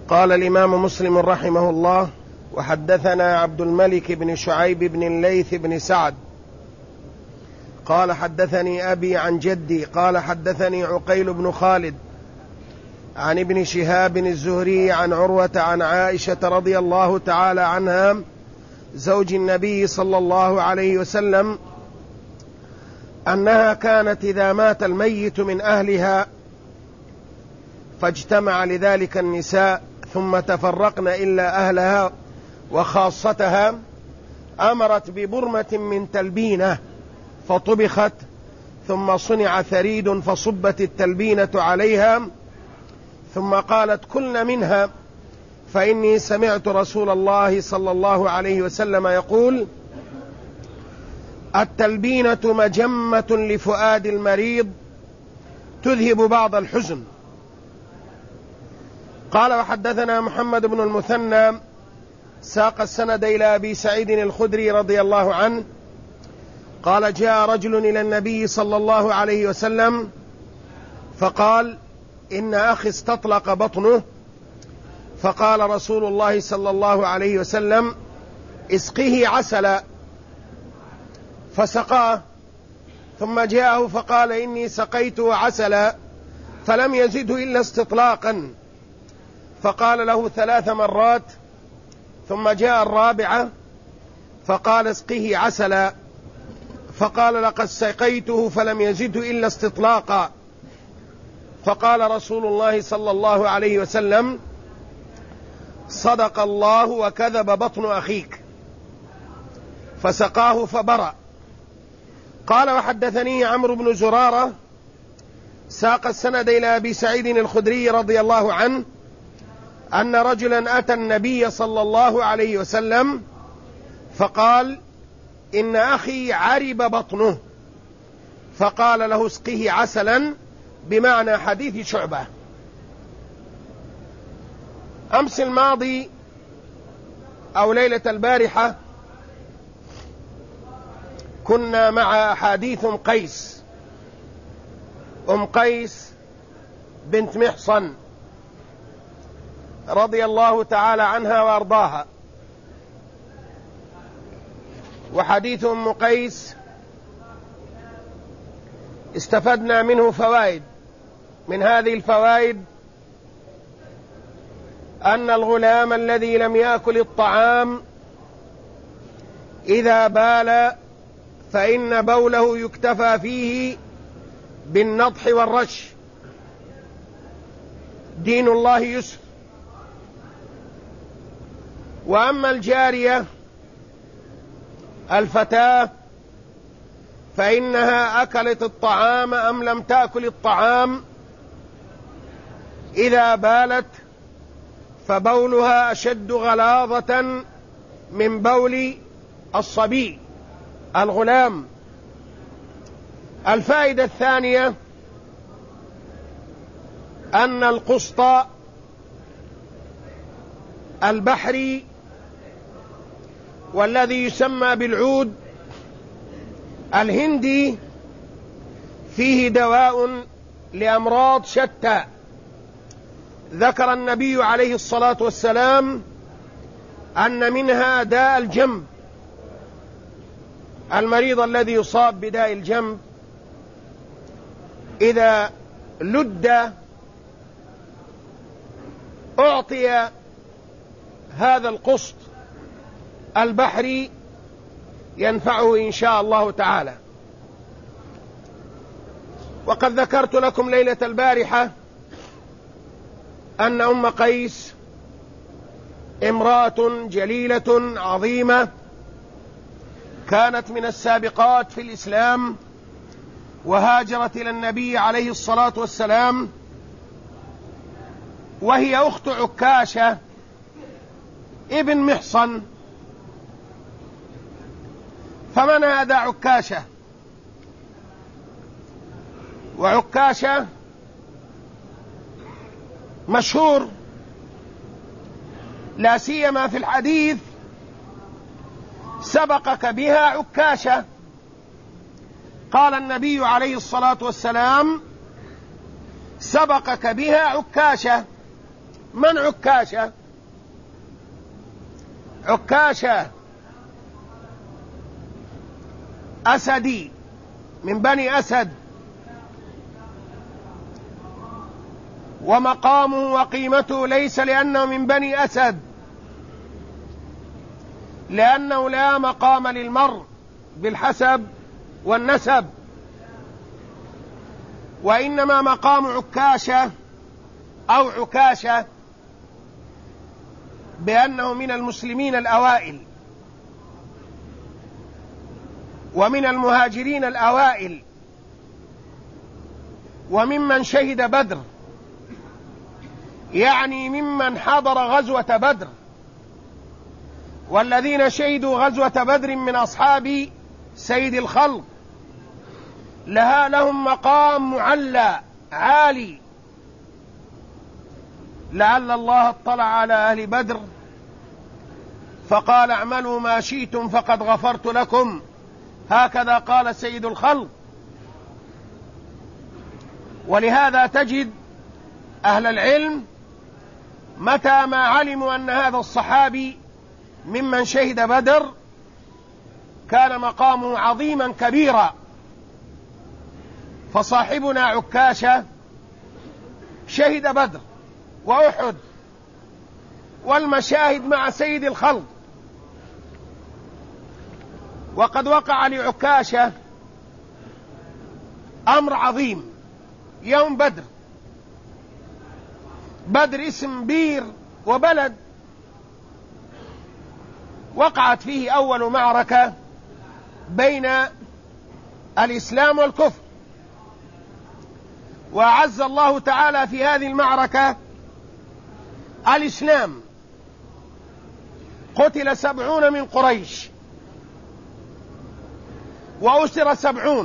قال الإمام مسلم رحمه الله: وحدثنا عبد الملك بن شعيب بن الليث بن سعد قال حدثني أبي عن جدي قال حدثني عقيل بن خالد عن ابن شهاب الزهري عن عروة عن عائشة رضي الله تعالى عنها زوج النبي صلى الله عليه وسلم أنها كانت إذا مات الميت من أهلها فاجتمع لذلك النساء ثم تفرقن إلا أهلها وخاصتها أمرت ببرمة من تلبينة فطبخت ثم صنع ثريد فصبت التلبينة عليها ثم قالت: كلن منها فإني سمعت رسول الله صلى الله عليه وسلم يقول: التلبينة مجمة لفؤاد المريض تذهب بعض الحزن. قال: وحدثنا محمد بن المثنى ساق السند إلى أبي سعيد الخدري رضي الله عنه قال: جاء رجل إلى النبي صلى الله عليه وسلم فقال: إن أخي استطلق بطنه. فقال رسول الله صلى الله عليه وسلم: اسقه عسلا. فسقاه، ثم جاءه فقال: إني سقيته عسلا فلم يزده إلا استطلاقا. فقال له 3 مرات، ثم جاء الرابعة فقال: اسقه عسلا. فقال: لقد سقيته فلم يزده إلا استطلاقا. فقال رسول الله صلى الله عليه وسلم: صدق الله وكذب بطن أخيك. فسقاه فبرأ. قال: وحدثني عمرو بن زرارة ساق السند إلى أبي سعيد الخدري رضي الله عنه أن رجلا أتى النبي صلى الله عليه وسلم فقال: إن أخي عرب بطنه. فقال له: اسقه عسلا، بمعنى حديث شعبة. أمس الماضي أو ليلة البارحة كنا مع حديث أم قيس بنت محصن رضي الله تعالى عنها وأرضاها. وحديث أم قيس استفدنا منه فوائد. من هذه الفوائد أن الغلام الذي لم يأكل الطعام إذا بال فإن بوله يكتفى فيه بالنضح والرش. دين الله يسر. وأما الجارية الفتاة فإنها أكلت الطعام أم لم تأكل الطعام إذا بالت فبولها أشد غلاظة من بول الصبي الغلام. الفائدة الثانية أن القسط البحري والذي يسمى بالعود الهندي فيه دواء لأمراض شتى. ذكر النبي عليه الصلاة والسلام أن منها داء الجنب. المريض الذي يصاب بداء الجنب إذا لد أعطي هذا القسط البحري ينفعه إن شاء الله تعالى. وقد ذكرت لكم ليلة البارحة أن أم قيس امرأة جليلة عظيمة كانت من السابقات في الإسلام، وهاجرت إلى النبي عليه الصلاة والسلام، وهي أخت عكاشة ابن محصن. فمن هذا عكاشة؟ وعكاشة مشهور لا سيما في الحديث: سبقك بها عكاشة. قال النبي عليه الصلاة والسلام: سبقك بها عكاشة. من عكاشة؟ عكاشة أسدي من بني أسد، ومقامه وقيمته ليس لأنه من بني أسد، لأنه لا مقام للمرء بالحسب والنسب، وإنما مقام عكاشة أو عكاشة بأنه من المسلمين الأوائل ومن المهاجرين الأوائل وممن شهد بدر، يعني ممن حضر غزوة بدر، والذين شهدوا غزوة بدر من أصحاب سيد الخلق لهم مقام معلى عالي، لعل الله اطلع على أهل بدر فقال اعملوا ما شئتم فقد غفرت لكم، هكذا قال سيد الخلق. ولهذا تجد أهل العلم متى ما علموا أن هذا الصحابي ممن شهد بدر كان مقامه عظيما كبيرا. فصاحبنا عكاشة شهد بدر وأحد والمشاهد مع سيد الخلق، وقد وقع لعكاشة أمر عظيم يوم بدر. بدر اسم بير وبلد وقعت فيه أول معركة بين الإسلام والكفر، وأعز الله تعالى في هذه المعركة الإسلام. قتل 70 من قريش وأسر 70،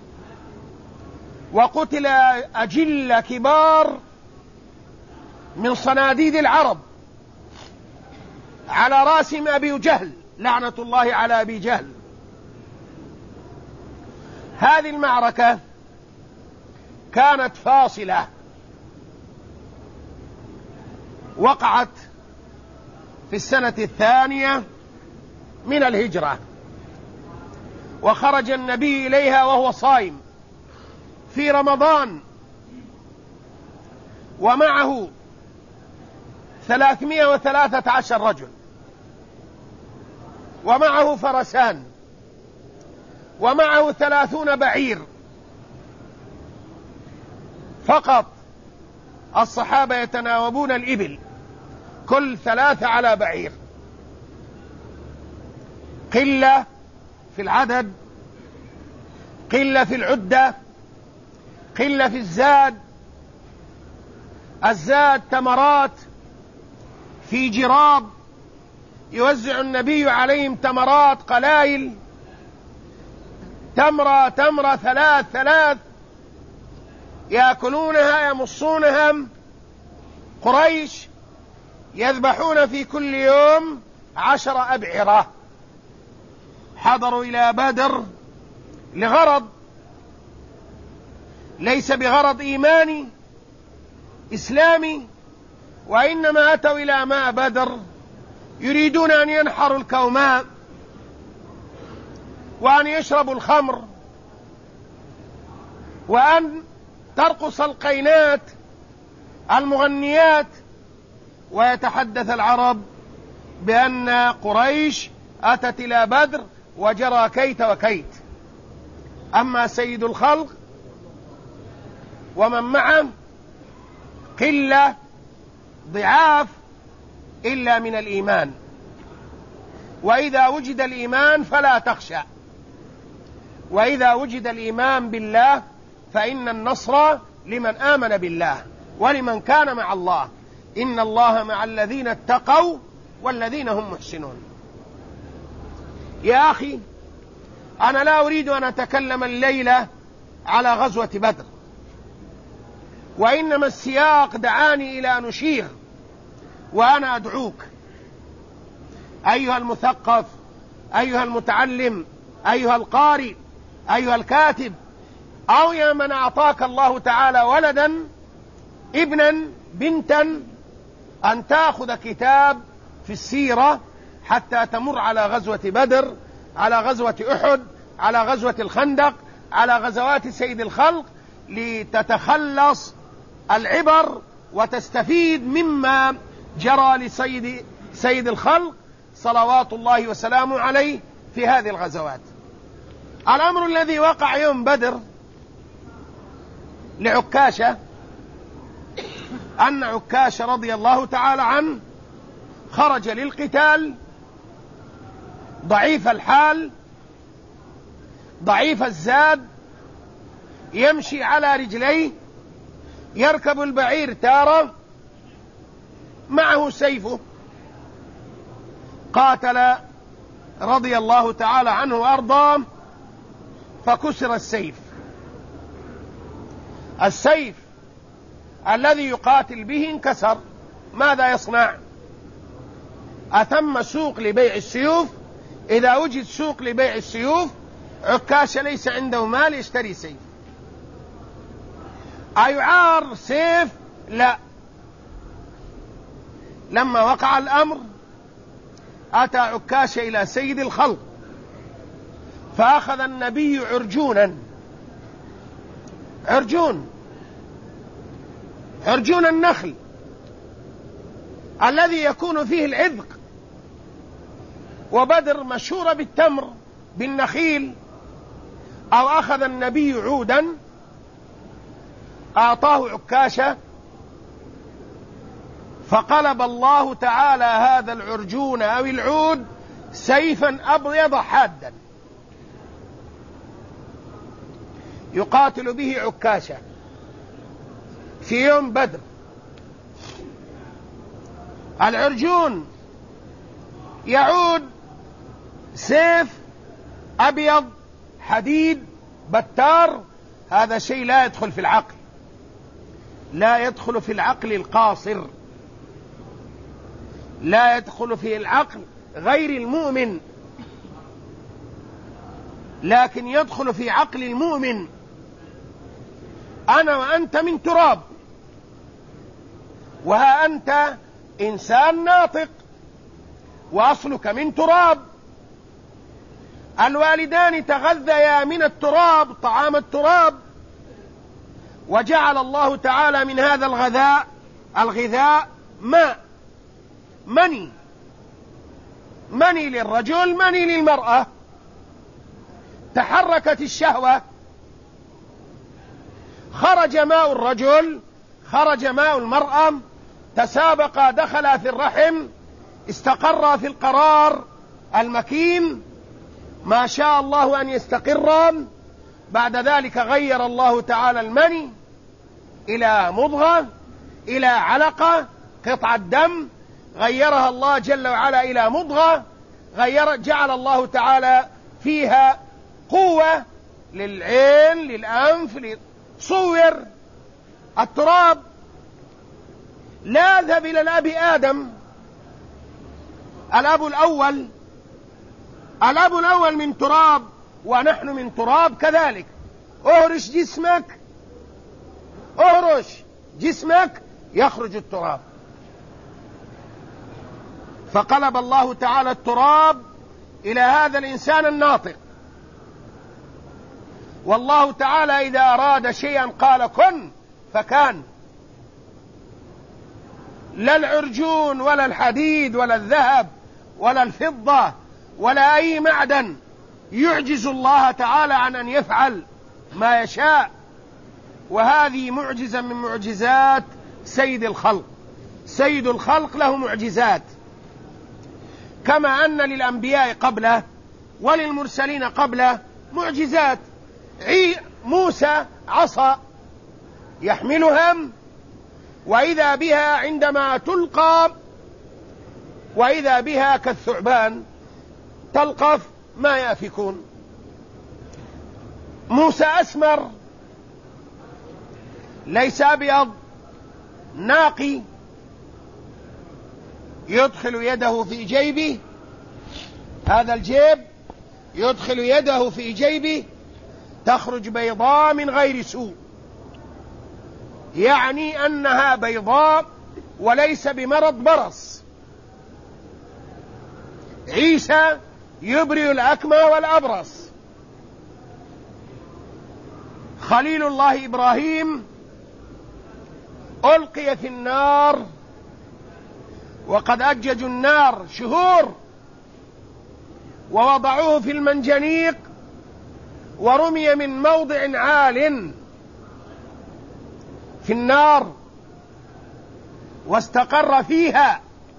وقتل أجل كبار من صناديد العرب، على راسهم أبي جهل لعنة الله على أبي جهل. هذه المعركة كانت فاصلة، وقعت في السنة 2 من الهجرة، وخرج النبي إليها وهو صائم في رمضان، ومعه 313 رجل، ومعه فرسان، ومعه 30 بعير فقط. الصحابة يتناوبون الإبل، كل 3 على بعير، قلة في العدد، قلة في العدة، قلة في الزاد. الزاد تمرات في جراب يوزع النبي عليهم تمرات قلائل، تمرة 3 يأكلونها يمصونها. قريش يذبحون في كل يوم 10 أبعرة. حضروا إلى بدر لغرض ليس بغرض إيماني إسلامي، وإنما أتوا إلى ماء بدر يريدون أن ينحروا الكوماء وأن يشربوا الخمر وأن ترقص القينات المغنيات، ويتحدث العرب بأن قريش أتت إلى بدر وجرى كيت وكيت. أما سيد الخلق ومن معه قلة ضعاف إلا من الإيمان، وإذا وجد الإيمان فلا تخشى، وإذا وجد الإيمان بالله فإن النصر لمن آمن بالله ولمن كان مع الله، إن الله مع الذين اتقوا والذين هم محسنون. يا أخي، أنا لا أريد أن أتكلم الليلة على غزوة بدر، وإنما السياق دعاني إلى أن أشير، وأنا أدعوك أيها المثقف، أيها المتعلم، أيها القارئ، أيها الكاتب، أو يا من أعطاك الله تعالى ولدا، ابنا، بنتا، أن تأخذ كتاب في السيرة حتى تمر على غزوة بدر، على غزوة أحد، على غزوة الخندق، على غزوات سيد الخلق، لتتخلص العبر وتستفيد مما جرى لسيد سيد الخلق صلوات الله وسلامه عليه في هذه الغزوات. الأمر الذي وقع يوم بدر لعكاشة أن عكاشة رضي الله تعالى عنه خرج للقتال ضعيف الحال ضعيف الزاد، يمشي على رجليه، يركب البعير تارة، معه سيفه. قاتل رضي الله تعالى عنه وأرضاه فكسر السيف. السيف الذي يقاتل به انكسر، ماذا يصنع؟ أتم سوق لبيع السيوف. إذا وجد سوق لبيع السيوف عكاشة ليس عنده مال يشتري سيف. أيعار سيف؟ لا. لما وقع الأمر أتى عكاشة إلى سيد الخلق فأخذ النبي عرجون النخل الذي يكون فيه العذق، وبدر مشهورة بالتمر بالنخيل. أو أخذ النبي عودا أعطاه عكاشة، فقلب الله تعالى هذا العرجون أو العود سيفا أبيض حادا يقاتل به عكاشة في يوم بدر. العرجون يعود سيف أبيض حديد بتار، هذا شيء لا يدخل في العقل، لا يدخل في العقل القاصر، لا يدخل في العقل غير المؤمن، لكن يدخل في عقل المؤمن. أنا وأنت من تراب، وها أنت إنسان ناطق وأصلك من تراب. الوالدان تغذيا من التراب طعام التراب، وجعل الله تعالى من هذا الغذاء ماء، مني للرجل مني للمرأة. تحركت الشهوة، خرج ماء الرجل خرج ماء المرأة، تسابقا دخلا في الرحم، استقرا في القرار المكين ما شاء الله أن يستقرا. بعد ذلك غير الله تعالى المني إلى مضغة، إلى علقة قطعة دم، غيرها الله جل وعلا إلى مضغة، جعل الله تعالى فيها قوة للعين للأنف. صور التراب، لا اذهب إلى الأب آدم الأب الأول من تراب ونحن من تراب كذلك. اهرش جسمك يخرج التراب. فقلب الله تعالى التراب إلى هذا الإنسان الناطق. والله تعالى إذا أراد شيئا قال كن فكان. لا العرجون ولا الحديد ولا الذهب ولا الفضة ولا أي معدن يعجز الله تعالى عن أن يفعل ما يشاء. وهذه معجزة من معجزات سيد الخلق. سيد الخلق له معجزات، كما أن للأنبياء قبله وللمرسلين قبله معجزات. موسى عصا يحملها، وإذا بها عندما تلقى وإذا بها كالثعبان تلقف ما يأفكون. موسى أسمر ليس أبيض، ناقي، يدخل يده في جيبه، هذا الجيب يدخل يده في جيبه تخرج بيضاء من غير سوء، يعني أنها بيضاء وليس بمرض برص. عيسى يبرئ الأكمى والأبرص. خليل الله إبراهيم ألقي في النار وقد أججوا النار شهور، ووضعوه في المنجنيق ورمي من موضع عال في النار واستقر فيها،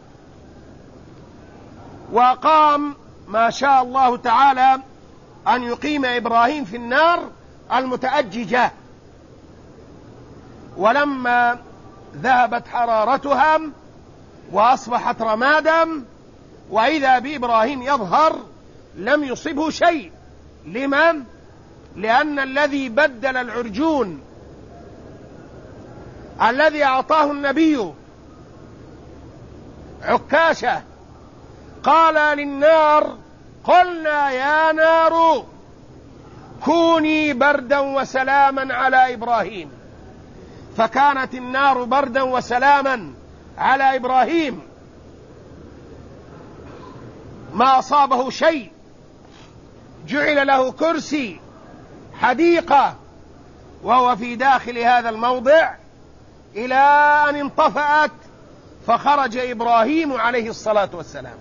وقام ما شاء الله تعالى أن يقيم إبراهيم في النار المتأججة. ولما ذهبت حرارتها وأصبحت رمادا وإذا بإبراهيم يظهر لم يصبه شيء. لمن؟ لأن الذي بدل العرجون الذي أعطاه النبي عكاشة قال للنار: قلنا يا نار كوني بردا وسلاما على إبراهيم، فكانت النار بردا وسلاما على إبراهيم، ما أصابه شيء. جعل له كرسي حديقة وهو في داخل هذا الموضع إلى أن انطفأت فخرج إبراهيم عليه الصلاة والسلام.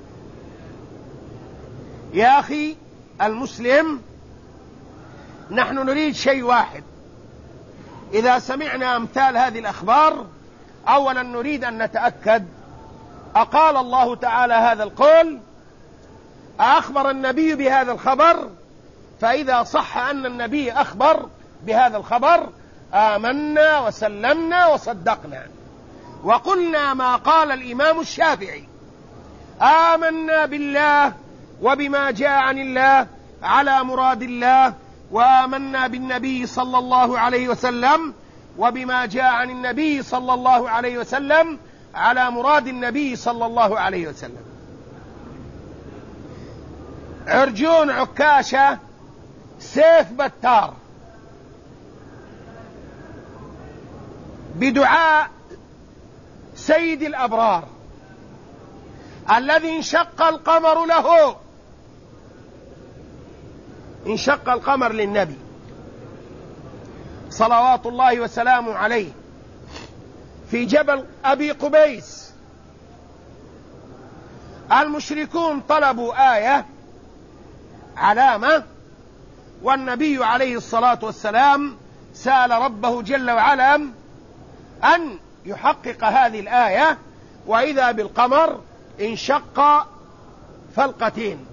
يا أخي المسلم، نحن نريد شيء واحد إذا سمعنا أمثال هذه الأخبار. أولا نريد أن نتأكد أقال الله تعالى هذا القول؟ أخبر النبي بهذا الخبر؟ فإذا صح أن النبي أخبر بهذا الخبر آمنا وسلمنا وصدقنا، وقلنا ما قال الإمام الشافعي: آمنا بالله وبما جاء عن الله على مراد الله، وآمنا بالنبي صلى الله عليه وسلم وبما جاء عن النبي صلى الله عليه وسلم على مراد النبي صلى الله عليه وسلم. عرجون عكاشة سيف بتار بدعاء سيد الأبرار الذي انشق القمر له، انشق القمر للنبي صلوات الله وسلامه عليه في جبل أبي قبيس. المشركون طلبوا آية علامة، والنبي عليه الصلاة والسلام سأل ربه جل وعلا أن يحقق هذه الآية، وإذا بالقمر انشق فلقتين،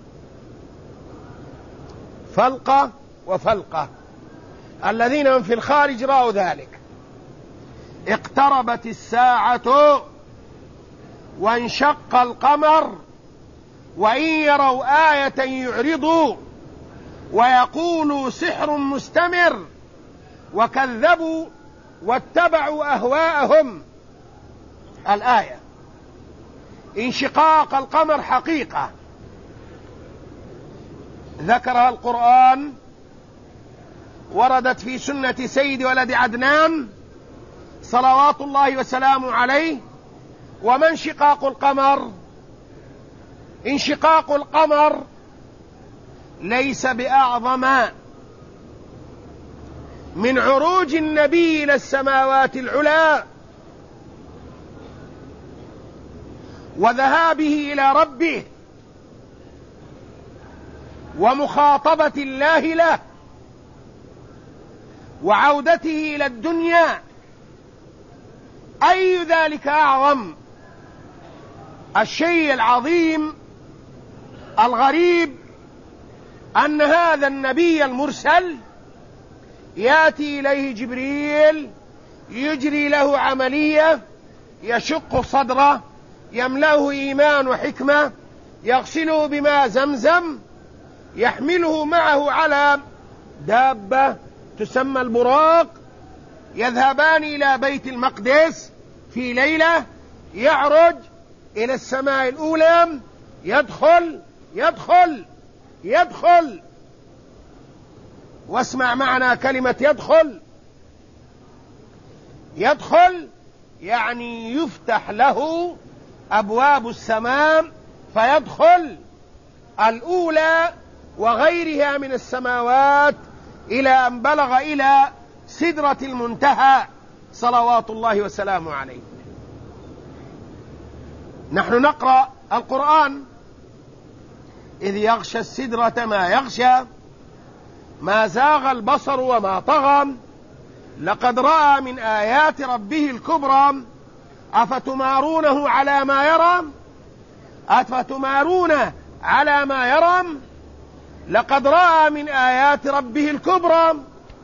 فلقة وفلقة. الذين هم في الخارج رأوا ذلك. اقتربت الساعة وانشق القمر وإن يروا آية يعرضوا ويقولوا سحر مستمر، وكذبوا واتبعوا أهواءهم. الآية انشقاق القمر حقيقة ذكرها القرآن، وردت في سنة سيد ولد عدنان صلوات الله وسلامه عليه. وما انشقاق القمر؟ انشقاق القمر ليس بأعظم من عروج النبي إلى السماوات العلى وذهابه إلى ربه ومخاطبة الله له وعودته إلى الدنيا. أي ذلك أعظم؟ الشيء العظيم الغريب أن هذا النبي المرسل يأتي إليه جبريل يجري له عملية، يشق صدره، يملأه إيمان وحكمة، يغسله بماء زمزم، يحمله معه على دابة تسمى البراق، يذهبان إلى بيت المقدس في ليلة، يعرج إلى السماء الأولى، يدخل يدخل يدخل. واسمع معنا كلمة يدخل. يدخل يعني يفتح له أبواب السماء فيدخل الأولى وغيرها من السماوات إلى أن بلغ إلى سدرة المنتهى صلوات الله وسلامه عليه. نحن نقرأ القرآن: إذ يغشى السدرة ما يغشى ما زاغ البصر وما طغى لقد رأى من آيات ربه الكبرى أفتمارونه على ما يرى لقد رأى من آيات ربه الكبرى.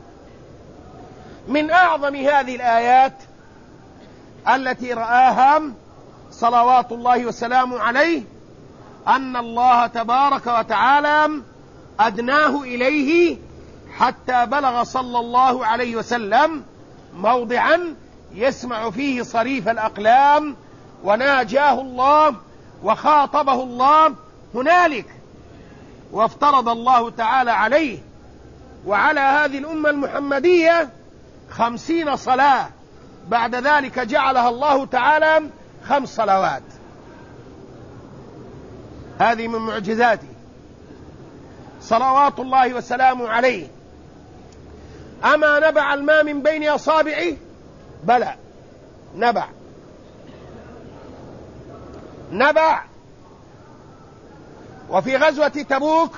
من أعظم هذه الآيات التي رآها صلوات الله وسلامه عليه أن الله تبارك وتعالى أدناه إليه حتى بلغ صلى الله عليه وسلم موضعا يسمع فيه صريف الأقلام، وناجاه الله وخاطبه الله هنالك، وافترض الله تعالى عليه وعلى هذه الأمة المحمدية 50 صلاة، بعد ذلك جعلها الله تعالى 5 صلوات. هذه من معجزاته صلوات الله وسلامه عليه. أما نبع الماء من بين أصابعه؟ بلى، نبع. وفي غزوة تبوك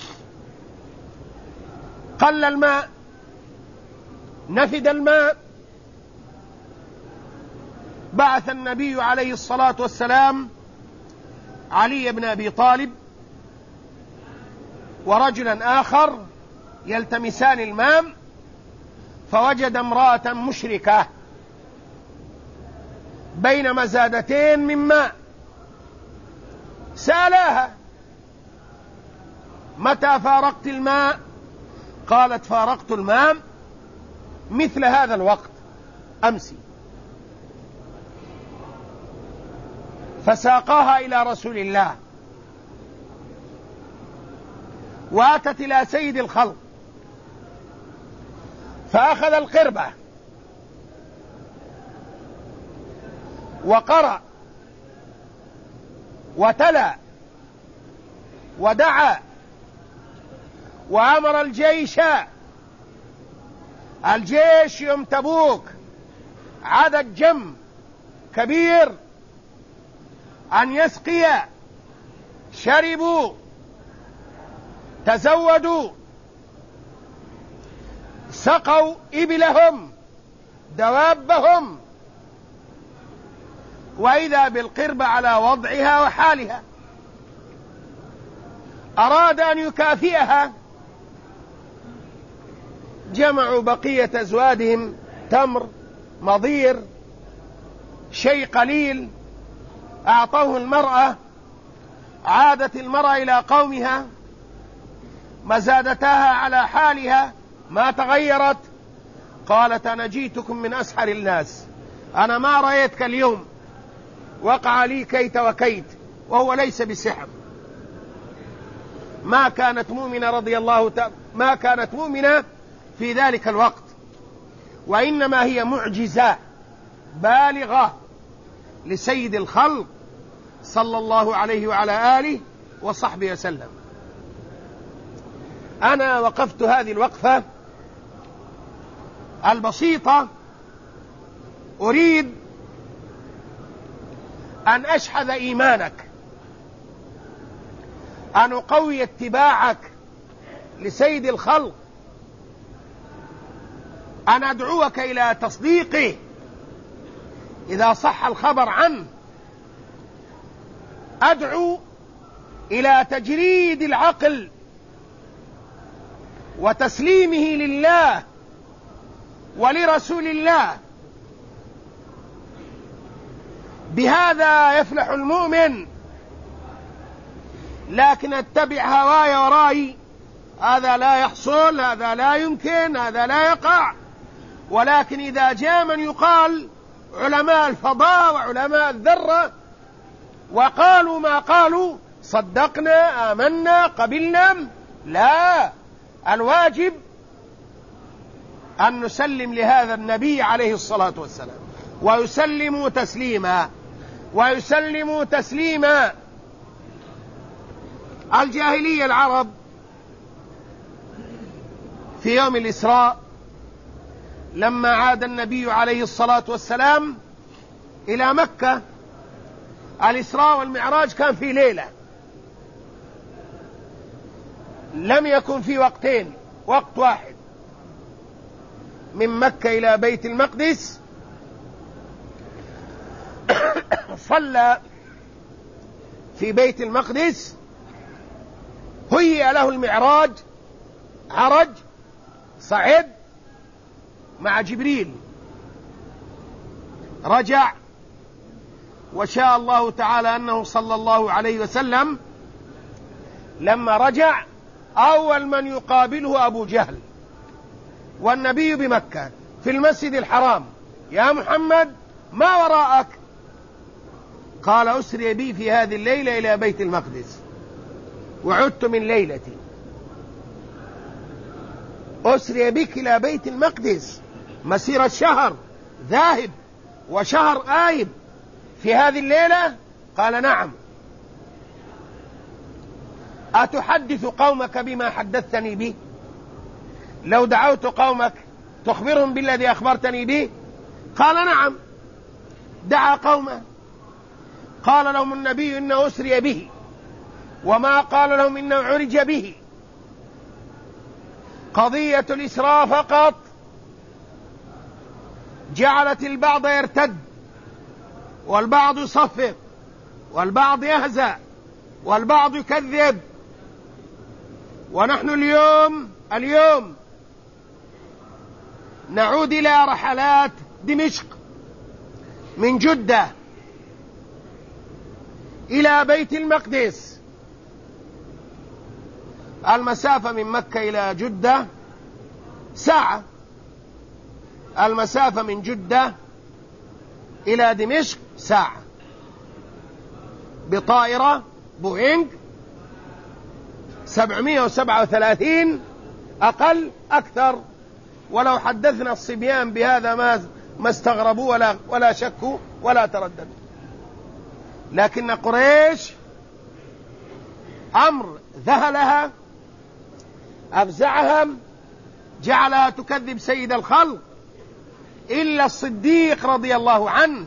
قل الماء، نفد الماء، بعث النبي عليه الصلاة والسلام علي بن أبي طالب ورجلا آخر يلتمسان الماء، فوجد امرأة مشركة بين مزادتين من ماء، سألاها: متى فارقت الماء؟ قالت: فارقت الماء مثل هذا الوقت أمس. فساقاها إلى رسول الله، وأتت إلى سيد الخلق فأخذ القربة وقرأ وتلا ودعا وأمر الجيش يوم تبوك عدد جم كبير أن يسقي، شربوا، تزودوا، سقوا إبلهم، دوابهم، وإذا بالقربة على وضعها وحالها. أراد أن يكافئها، جمعوا بقية أزوادهم، تمر، مضير، شيء قليل، أعطوه المرأة. عادت المرأة إلى قومها، مزادتها على حالها ما تغيرت. قالت: أنا جيتكم من أسحر الناس، أنا ما رأيتك اليوم، وقع لي كيت وكيت، وهو ليس بسحر. ما كانت مؤمنة في ذلك الوقت، وإنما هي معجزة بالغة لسيد الخلق صلى الله عليه وعلى آله وصحبه وسلم. أنا وقفت هذه الوقفة البسيطة أريد أن أشحذ إيمانك، أن أقوي اتباعك لسيد الخلق، أن أدعوك إلى تصديقه إذا صح الخبر عنه، أدعو إلى تجريد العقل وتسليمه لله ولرسول الله. بهذا يفلح المؤمن. لكن اتبع هواي ورأيي، هذا لا يحصل، هذا لا يمكن، هذا لا يقع. ولكن إذا جاء من يقال علماء الفضاء وعلماء الذرة وقالوا ما قالوا، صدقنا، آمنا، قبلنا. لا، الواجب أن نسلم لهذا النبي عليه الصلاة والسلام، ويسلموا تسليما ويسلموا تسليما. الجاهلية العرب في يوم الإسراء لما عاد النبي عليه الصلاة والسلام إلى مكة، الإسراء والمعراج كان في ليلة، لم يكن في وقتين، وقت واحد. من مكة إلى بيت المقدس صلى في بيت المقدس، هيئ له المعراج، عرج، صعد مع جبريل، رجع، وشاء الله تعالى أنه صلى الله عليه وسلم لما رجع أول من يقابله أبو جهل والنبي بمكة في المسجد الحرام: يا محمد ما وراءك؟ قال: أسري بي في هذه الليلة إلى بيت المقدس وعدت من ليلتي. أسري بك إلى بيت المقدس مسيرة شهر ذاهب وشهر آيب في هذه الليلة؟ قال: نعم. أتحدث قومك بما حدثتني به؟ لو دعوت قومك تخبرهم بالذي أخبرتني به؟ قال: نعم. دعا قومه، قال لهم النبي إنه أسري به، وما قال لهم إنه عرج به. قضية الإسراء فقط جعلت البعض يرتد، والبعض يصفق، والبعض يهزأ، والبعض يكذب. ونحن اليوم نعود إلى رحلات دمشق من جدة إلى بيت المقدس. المسافة من مكة إلى جدة ساعة، المسافة من جدة إلى دمشق ساعة، بطائرة بوينغ 737 أقل أكثر. ولو حدثنا الصبيان بهذا ما استغربوا ولا شكوا ولا ترددوا. لكن قريش أمر ذهلها، أفزعها، جعلها تكذب سيد الخلق، إلا الصديق رضي الله عنه.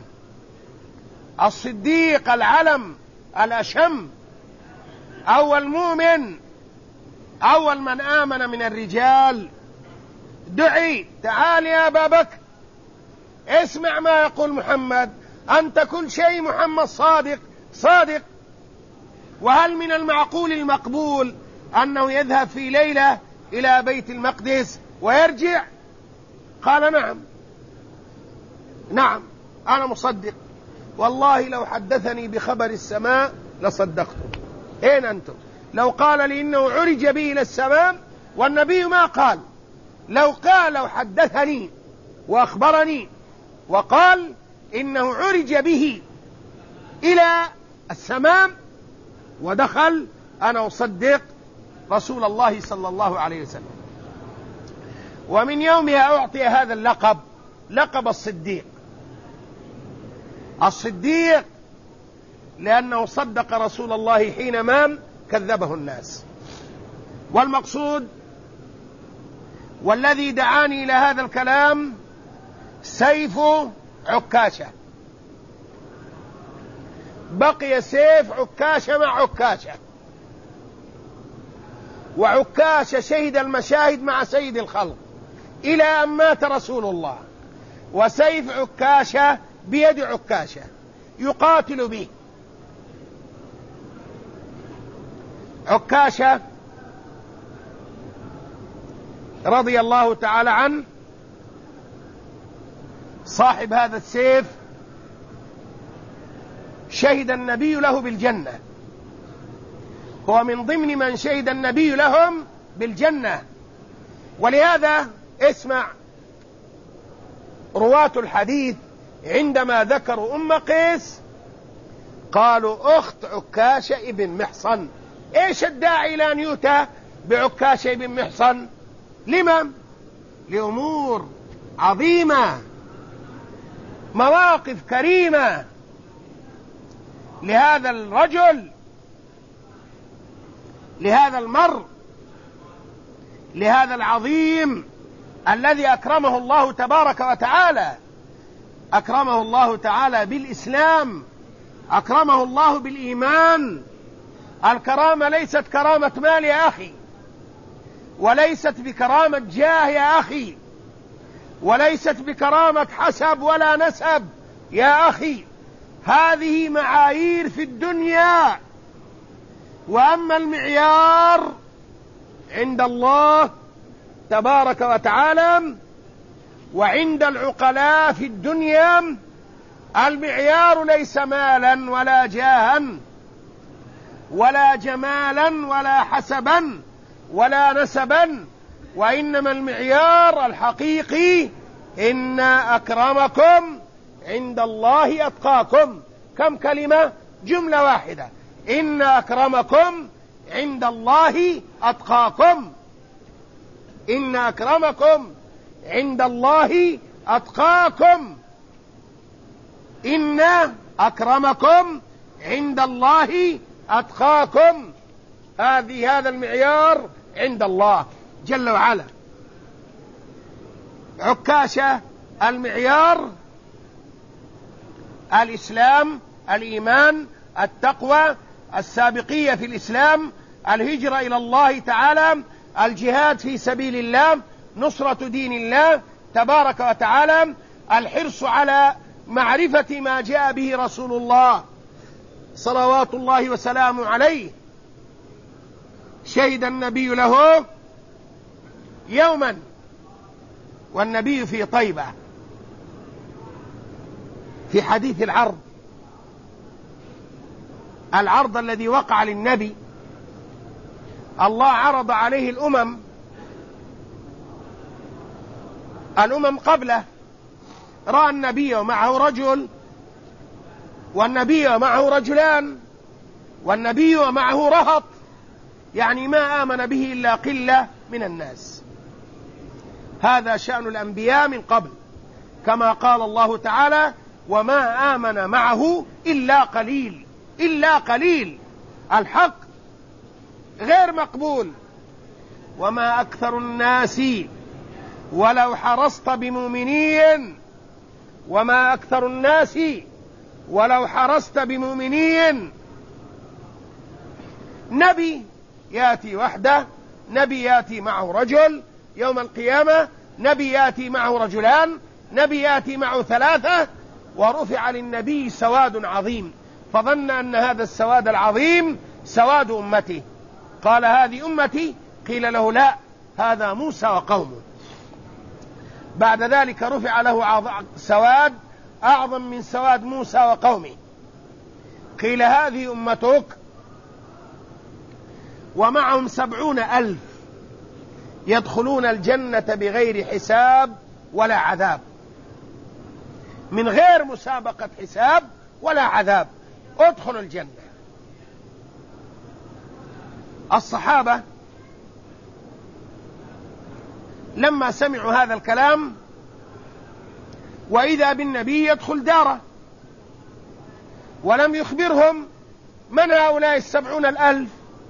الصديق العلم الأشم، أول مؤمن، أول من آمن من الرجال، دعي: تعال يا أبا بكر، اسمع ما يقول محمد، أنت كل شيء محمد صادق. وهل من المعقول المقبول أنه يذهب في ليلة إلى بيت المقدس ويرجع؟ قال: نعم أنا مصدق، والله لو حدثني بخبر السماء لصدقته. أين أنتم؟ لو قال لي إنه عرج به إلى السماء والنبي ما قال، لو حدثني وأخبرني وقال إنه عرج به إلى السماء ودخل، أنا أصدق رسول الله صلى الله عليه وسلم. ومن يومها أعطي هذا اللقب، لقب الصديق، لأنه صدق رسول الله حينما كذبه الناس. والمقصود والذي دعاني إلى هذا الكلام سيف عكاشة. بقي سيف عكاشة مع عكاشة، وعكاشة شهد المشاهد مع سيد الخلق إلى أن مات رسول الله، وسيف عكاشة بيد عكاشة يقاتل به. عكاشة رضي الله تعالى عنه صاحب هذا السيف شهد النبي له بالجنة، هو من ضمن من شهد النبي لهم بالجنة. ولهذا اسمع رواة الحديث عندما ذكروا أم قيس قالوا: أخت عكاشة ابن محصن. إيش الداعي إلى أن يؤتى بعكاشة ابن محصن؟ لما؟ لأمور عظيمة. مواقف كريمة لهذا الرجل، لهذا المرء، لهذا العظيم الذي أكرمه الله تبارك وتعالى. أكرمه الله تعالى بالإسلام، أكرمه الله بالإيمان. الكرامة ليست كرامة مال يا أخي، وليست بكرامة جاه يا أخي، وليست بكرامة حسب ولا نسب يا أخي. هذه معايير في الدنيا، وأما المعيار عند الله تبارك وتعالى وعند العقلاء في الدنيا، المعيار ليس مالا ولا جاها ولا جمالا ولا حسبا ولا نسبا، وإنما المعيار الحقيقي إن أكرمكم عند الله أتقاكم. كم كلمة؟ جملة واحدة: إن أكرمكم عند الله أتقاكم. إن أكرمكم عند الله أتقاكم. إن أكرمكم عند الله أتقاكم. هذا المعيار عند الله جل وعلا. عكاشة المعيار الإسلام، الإيمان، التقوى، السابقية في الإسلام، الهجرة إلى الله تعالى، الجهاد في سبيل الله، نصرة دين الله تبارك وتعالى، الحرص على معرفة ما جاء به رسول الله صلوات الله وسلامه عليه. شهد النبي له يوما والنبي في طيبة، في حديث العرض الذي وقع للنبي. الله عرض عليه الأمم قبله. رأى النبي ومعه رجل، والنبي ومعه رجلان، والنبي ومعه رهط، يعني ما آمن به إلا قلة من الناس. هذا شأن الأنبياء من قبل، كما قال الله تعالى: وما آمن معه إلا قليل. إلا قليل. الحق غير مقبول. وما أكثر الناس ولو حرصت بمؤمنين. وما أكثر الناس ولو حرصت بمؤمنين. نبي يأتي وحده، نبي يأتي معه رجل يوم القيامة، نبي يأتي معه رجلان، نبي يأتي معه ثلاثة. ورفع للنبي سواد عظيم، فظن أن هذا السواد العظيم سواد أمته. قال: هذه أمتي. قيل له: لا، هذا موسى وقومه. بعد ذلك رفع له سواد أعظم من سواد موسى وقومه. قيل: هذه أمتك، ومعهم 70,000 يدخلون الجنة بغير حساب ولا عذاب، من غير مسابقة حساب ولا عذاب، ادخلوا الجنة. الصحابة لما سمعوا هذا الكلام، وإذا بالنبي يدخل داره، ولم يخبرهم من هؤلاء 70,000،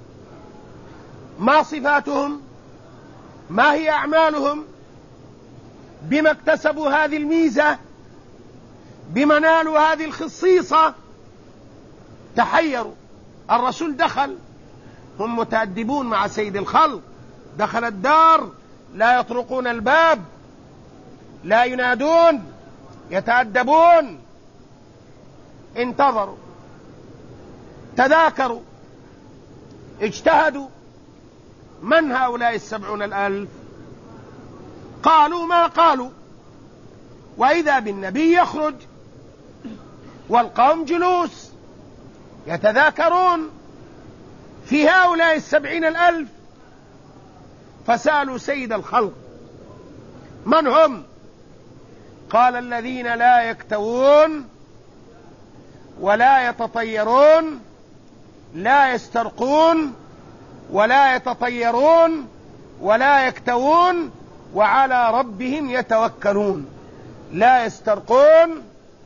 ما صفاتهم، ما هي أعمالهم، بما اكتسبوا هذه الميزة، بما نالوا هذه الخصيصة. تحيروا. الرسول دخل، هم متأدبون مع سيد الخلق، دخل الدار، لا يطرقون الباب، لا ينادون، يتأدبون. انتظروا، تذاكروا، اجتهدوا. من هؤلاء 70,000؟ قالوا ما قالوا. وإذا بالنبي يخرج والقوم جلوس يتذاكرون في هؤلاء 70,000. فسألوا سيد الخلق: من هم؟ قال: الذين لا يكتوون ولا يتطيرون، لا يسترقون ولا يتطيرون ولا يكتوون، وعلى ربهم يتوكلون. لا يسترقون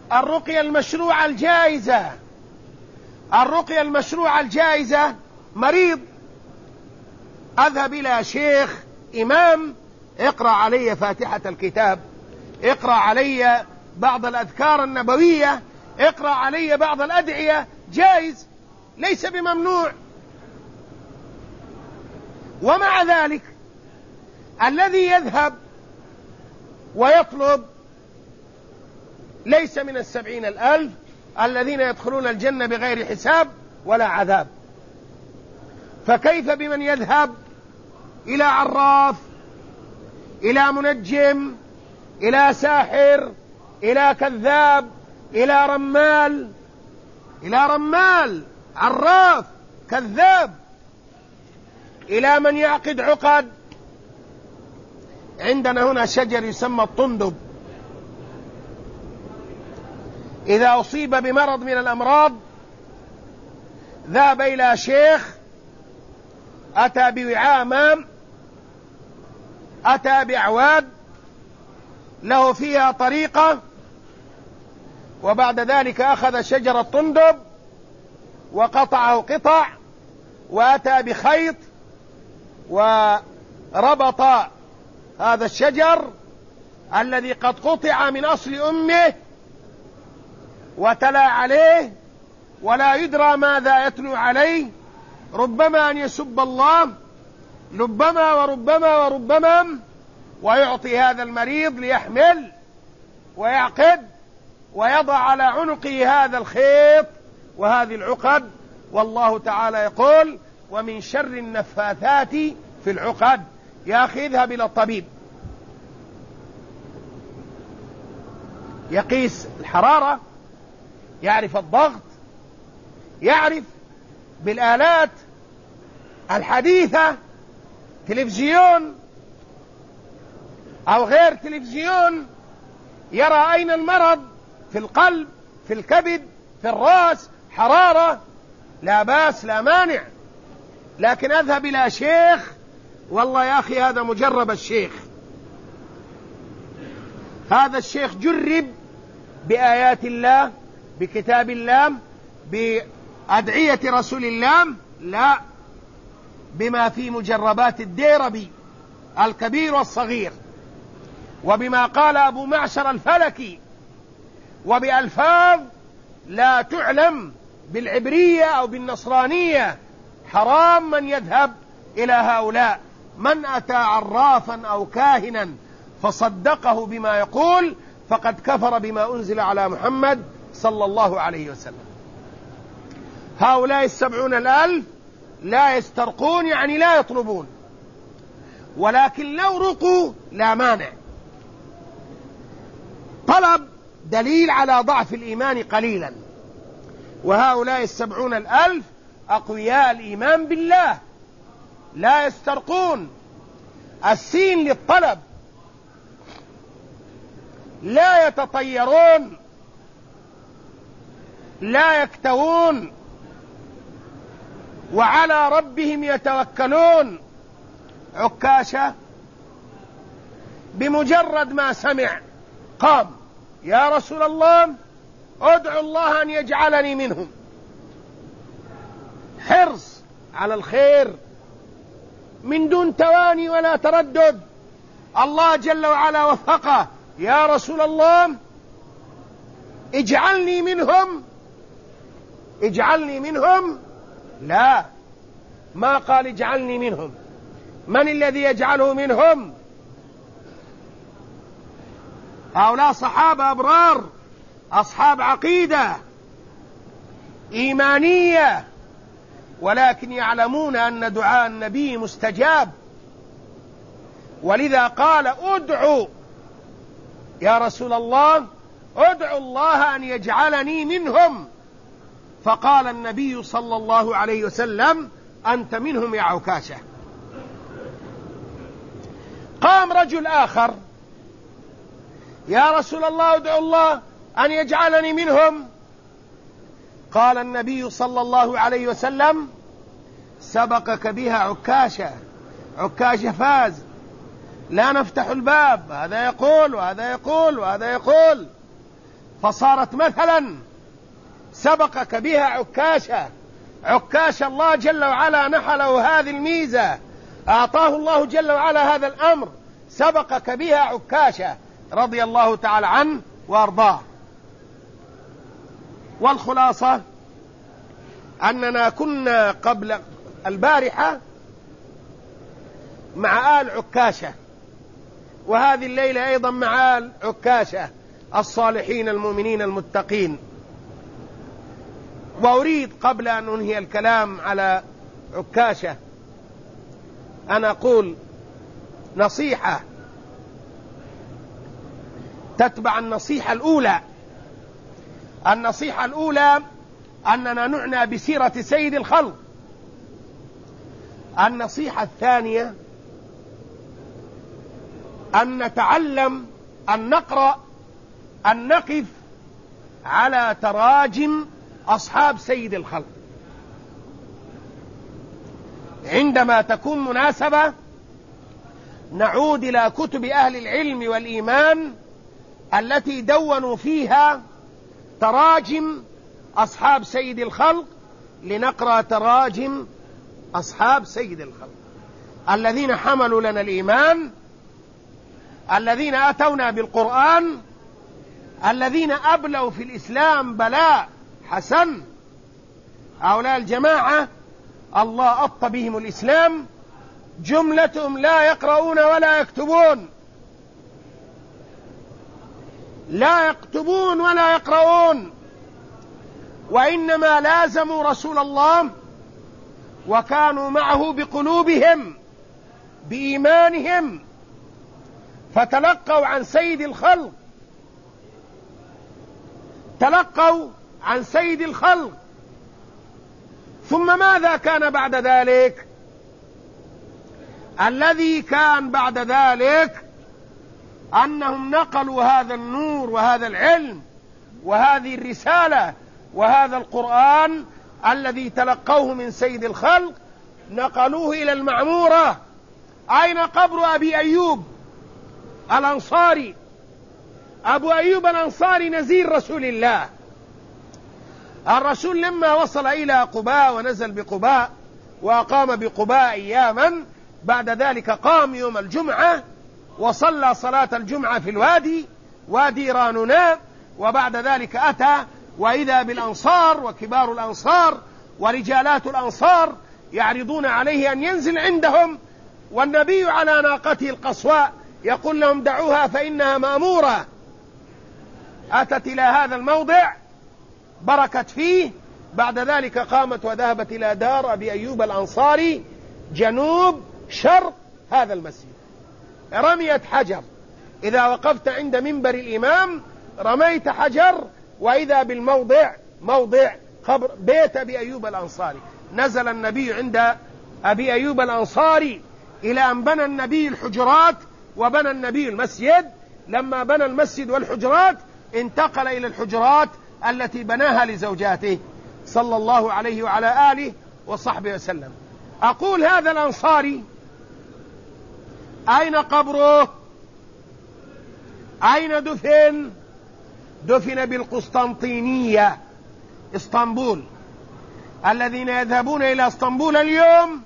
الرقية المشروعة الجائزة، الرقية المشروعة الجائزة، مريض أذهب إلى شيخ إمام، اقرأ علي فاتحة الكتاب، اقرأ علي بعض الأذكار النبوية، اقرأ علي بعض الأدعية، جائز ليس بممنوع. ومع ذلك الذي يذهب ويطلب ليس من 70,000 الذين يدخلون الجنة بغير حساب ولا عذاب. فكيف بمن يذهب إلى عراف، إلى منجم، إلى ساحر، إلى كذاب، إلى رمال، عراف، كذاب، إلى من يعقد عقد. عندنا هنا شجر يسمى الطندب، إذا أصيب بمرض من الأمراض ذهب إلى شيخ، أتى بوعاء مام، أتى بأعواد له فيها طريقة، وبعد ذلك أخذ شجر الطندب وقطعه قطع، وأتى بخيط وربط هذا الشجر الذي قد قطع من أصل أمه وتلا عليه ولا يدرى ماذا يتلو عليه، ربما أن يسب الله، ربما ويعطي هذا المريض ليحمل ويعقد ويضع على عنقه هذا الخيط وهذه العقد. والله تعالى يقول: ومن شر النفاثات في العقد. يا أخي اذهب إلى الطبيب يقيس الحرارة، يعرف الضغط، يعرف بالآلات الحديثة، تلفزيون أو غير تلفزيون، يرى أين المرض، في القلب، في الكبد، في الرأس، حرارة، لا بأس لا مانع. لكن أذهب إلى شيخ، والله يا أخي هذا مجرب الشيخ، هذا الشيخ جرب بآيات الله، بكتاب الله، بأدعية رسول الله، لا بما في مجربات الديربي الكبير والصغير، وبما قال أبو معشر الفلكي، وبألفاظ لا تعلم بالعبرية أو بالنصرانية. حرام من يذهب إلى هؤلاء. من أتى عرافا أو كاهنا فصدقه بما يقول فقد كفر بما أنزل على محمد صلى الله عليه وسلم. هؤلاء 70,000 لا يسترقون، يعني لا يطلبون، ولكن لو رقوا لا مانع. طلب دليل على ضعف الإيمان قليلا، وهؤلاء 70,000 أقوياء الإيمان بالله لا يسترقون. السين للطلب، لا يتطيرون، لا يكتوون، وعلى ربهم يتوكلون. عكاشة بمجرد ما سمع قام: يا رسول الله ادعو الله أن يجعلني منهم. حرص على الخير من دون تواني ولا تردد. الله جل وعلا وفقه: يا رسول الله اجعلني منهم، اجعلني منهم. لا، ما قال اجعلني منهم. من الذي يجعله منهم؟ هؤلاء صحابة أبرار، أصحاب عقيدة إيمانية، ولكن يعلمون أن دعاء النبي مستجاب، ولذا قال: ادعوا يا رسول الله، ادعوا الله أن يجعلني منهم. فقال النبي صلى الله عليه وسلم: أنت منهم يا عكاشة. قام رجل آخر: يا رسول الله ادعوا الله أن يجعلني منهم. قال النبي صلى الله عليه وسلم: سبقك بها عكاشة، عكاشة فاز، لا نفتح الباب، هذا يقول وهذا يقول وهذا يقول. فصارت مثلا سبقك بها عكاشة. عكاشة الله جل وعلا نحله هذه الميزة، أعطاه الله جل وعلا هذا الأمر، سبقك بها عكاشة رضي الله تعالى عنه وأرضاه. والخلاصة أننا كنا قبل البارحة مع آل عكاشة، وهذه الليلة أيضا مع آل عكاشة الصالحين المؤمنين المتقين. وأريد قبل أن أنهي الكلام على عكاشة أن أقول نصيحة تتبع النصيحة الأولى. النصيحة الأولى أننا نعنى بسيرة سيد الخلق. النصيحة الثانية أن نتعلم أن نقرأ، أن نقف على تراجم أصحاب سيد الخلق. عندما تكون مناسبة نعود إلى كتب أهل العلم والإيمان التي دونوا فيها تراجم أصحاب سيد الخلق، لنقرأ تراجم أصحاب سيد الخلق الذين حملوا لنا الإيمان، الذين أتونا بالقرآن، الذين أبلوا في الإسلام بلاء حسن. هؤلاء الجماعة الله أطى بهم الإسلام، جملتهم لا يقرؤون ولا يكتبون، لا يكتبون ولا يقرؤون، وإنما لازموا رسول الله وكانوا معه بقلوبهم بإيمانهم، فتلقوا عن سيد الخلق، تلقوا عن سيد الخلق. ثم ماذا كان بعد ذلك؟ الذي كان بعد ذلك أنهم نقلوا هذا النور وهذا العلم وهذه الرسالة وهذا القرآن الذي تلقوه من سيد الخلق، نقلوه إلى المعمورة. أين قبر أبي أيوب الأنصاري؟ أبو أيوب الأنصاري نزير رسول الله. الرسول لما وصل إلى قباء ونزل بقباء وأقام بقباء أياما، بعد ذلك قام يوم الجمعة وصلى صلاة الجمعة في الوادي، وادي رانونا، وبعد ذلك أتى وإذا بالأنصار وكبار الأنصار ورجالات الأنصار يعرضون عليه أن ينزل عندهم، والنبي على ناقته القصواء يقول لهم دعوها فإنها مأمورة. أتت إلى هذا الموضع بركت فيه، بعد ذلك قامت وذهبت إلى دار أبي أيوب الأنصاري جنوب شرق هذا المسجد، رميت حجر. إذا وقفت عند منبر الإمام رميت حجر وإذا بالموضع موضع قبر بيت أبي أيوب الأنصاري. نزل النبي عند أبي أيوب الأنصاري إلى أن بنى النبي الحجرات وبنى النبي المسجد. لما بنى المسجد والحجرات انتقل إلى الحجرات التي بناها لزوجاته صلى الله عليه وعلى آله وصحبه وسلم. أقول هذا الأنصاري أين قبره؟ أين دفن؟ دفن بالقسطنطينية، اسطنبول. الذين يذهبون إلى اسطنبول اليوم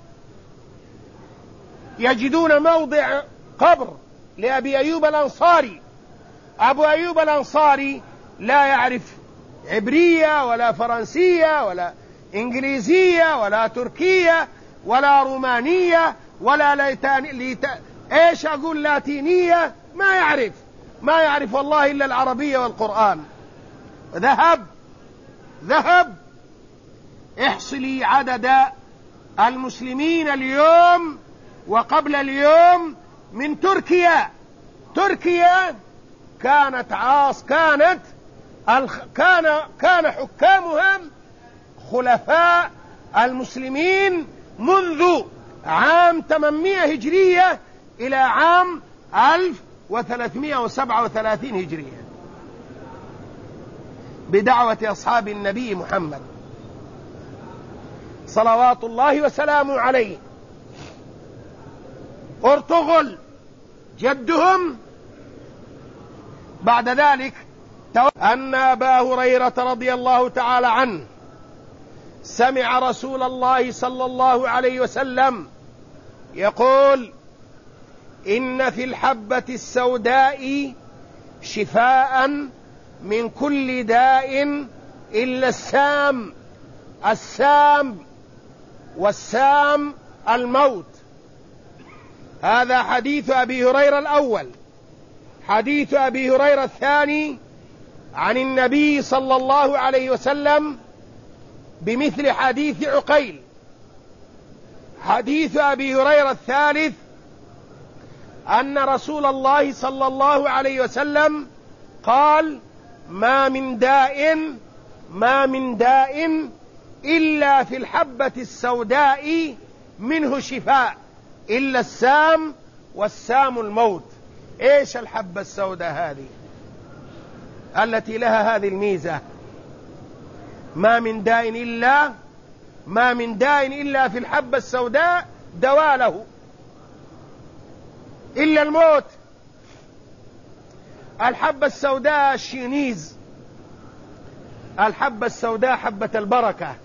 يجدون موضع قبر لأبي أيوب الأنصاري. أبو أيوب الأنصاري لا يعرف عبرية ولا فرنسية ولا إنجليزية ولا تركية ولا رومانية ولا إيش أقول لاتينية، ما يعرف والله إلا العربية والقرآن. ذهب احصلي عدد المسلمين اليوم وقبل اليوم من تركيا. تركيا كان حكامها خلفاء المسلمين منذ عام 800 هجرية إلى عام 1337 هجرية بدعوة أصحاب النبي محمد صلوات الله وسلامه عليه. أرطغرل جدهم. بعد ذلك أن أبا هريرة رضي الله تعالى عنه سمع رسول الله صلى الله عليه وسلم يقول: إن في الحبة السوداء شفاء من كل داء إلا السام. السام والسام الموت. هذا حديث أبي هريرة الأول. حديث أبي هريرة الثاني عن النبي صلى الله عليه وسلم بمثل حديث عقيل. حديث أبي هريرة الثالث أن رسول الله صلى الله عليه وسلم قال: ما من داء إلا في الحبة السوداء منه شفاء إلا السام والسام الموت. إيش الحبة السوداء هذه التي لها هذه الميزة؟ ما من داء إلا في الحبة السوداء دواء له إلا الموت. الحبة السوداء الشينيز، الحبة السوداء حبة البركة.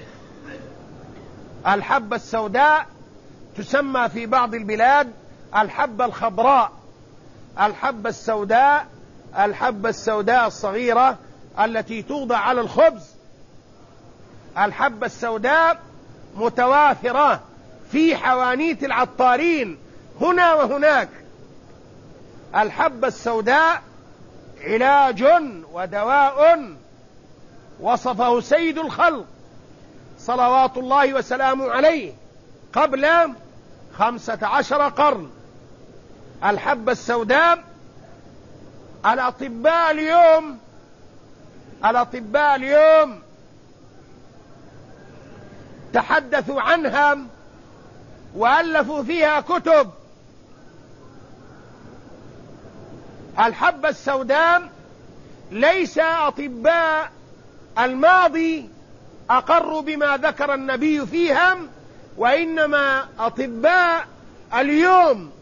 الحبة السوداء تسمى في بعض البلاد الحبة الخضراء. الحبة السوداء الصغيرة التي توضع على الخبز. الحبة السوداء متوافرة في حوانيت العطارين هنا وهناك. الحبة السوداء علاج ودواء وصفه سيد الخلق صلوات الله وسلامه عليه قبل 15 قرن. الحبة السوداء الأطباء اليوم تحدثوا عنها وألفوا فيها كتب. الحبة السوداء ليس أطباء الماضي أقروا بما ذكر النبي فيها، وإنما أطباء اليوم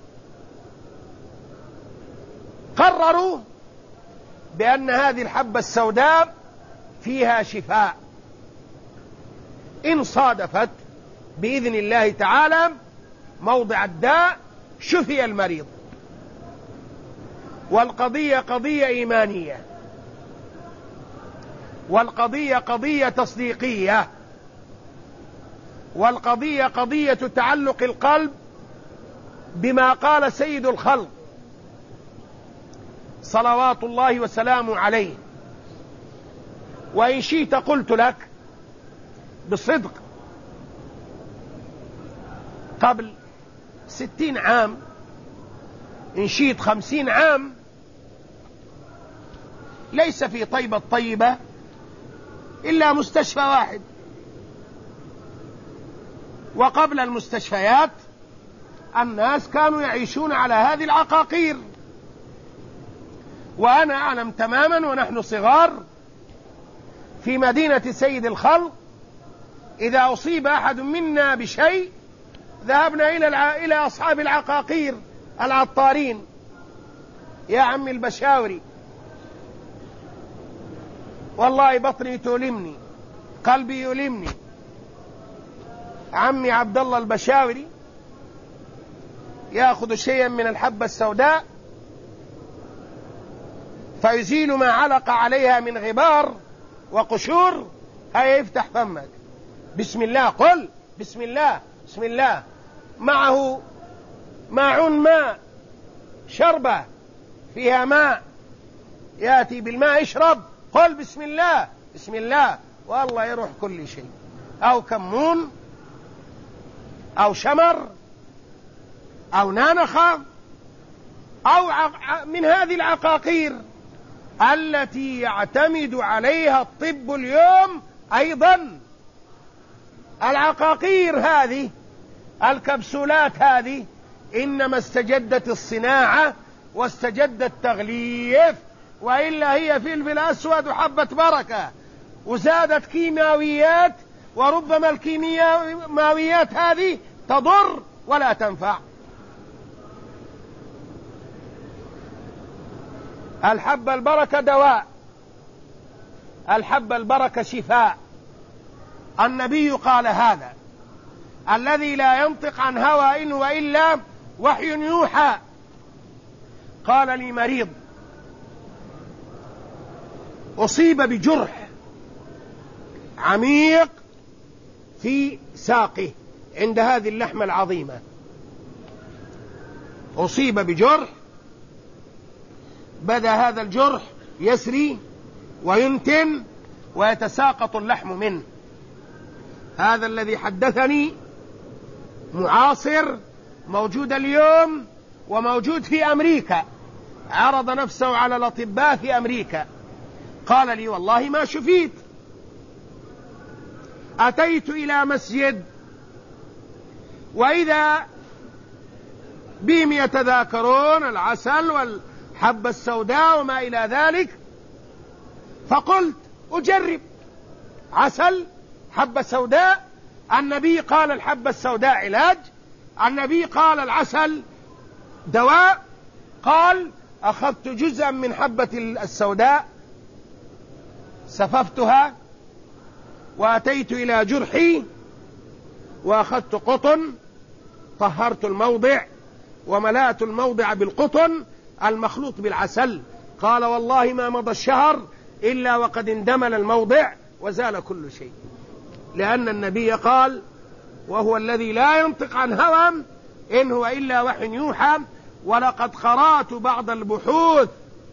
قرروا بأن هذه الحبة السوداء فيها شفاء إن صادفت بإذن الله تعالى موضع الداء شفي المريض. والقضية قضية إيمانية، والقضية قضية تصديقية، والقضية قضية تعلق القلب بما قال سيد الخلق صلوات الله وسلامه عليه. وإن شئت قلت لك بصدق قبل 60 عام، إن شئت 50 عام، ليس في طيبة الطيبة إلا مستشفى واحد، وقبل المستشفيات الناس كانوا يعيشون على هذه العقاقير. وأنا أعلم تماما ونحن صغار في مدينة سيد الخلق إذا أصيب أحد منا بشيء ذهبنا إلى أصحاب العقاقير العطارين. يا عمي البشاوري، والله بطني تؤلمني، قلبي يؤلمني. عمي عبد الله البشاوري يأخذ شيئا من الحبة السوداء فيزيل ما علق عليها من غبار وقشور. هيا يفتح فمك، بسم الله، قل بسم الله، بسم الله. معه ماعون ماء، شربة فيها ماء، يأتي بالماء، اشرب، قل بسم الله، بسم الله، والله يروح كل شيء. أو كمون أو شمر أو نانخة أو من هذه العقاقير التي يعتمد عليها الطب اليوم أيضا. العقاقير هذه، الكبسولات هذه، إنما استجدت الصناعة واستجد التغليف، وإلا هي فلفل أسود وحبة بركة، وزادت كيماويات، وربما الكيماويات هذه تضر ولا تنفع. الحبة البركة دواء، الحب البركة شفاء. النبي قال هذا الذي لا ينطق عن هوى إن وإلا وحي يوحى. قال لي مريض أصيب بجرح عميق في ساقه عند هذه اللحمة العظيمة، أصيب بجرح، بدأ هذا الجرح يسري وينتن ويتساقط اللحم منه. هذا الذي حدثني معاصر موجود اليوم وموجود في أمريكا، عرض نفسه على الأطباء في أمريكا. قال لي والله ما شفيت. أتيت إلى مسجد وإذا بهم يتذاكرون العسل والحبة السوداء وما إلى ذلك، فقلت أجرب عسل حبة سوداء. النبي قال الحبة السوداء علاج، النبي قال العسل دواء. قال أخذت جزءا من حبة السوداء سففتها وأتيت إلى جرحي وأخذت قطن طهرت الموضع وملأت الموضع بالقطن المخلوط بالعسل. قال والله ما مضى الشهر إلا وقد اندمل الموضع وزال كل شيء، لأن النبي قال وهو الذي لا ينطق عن هوى إن هو إلا وحي يوحى. ولقد قرأت بعض البحوث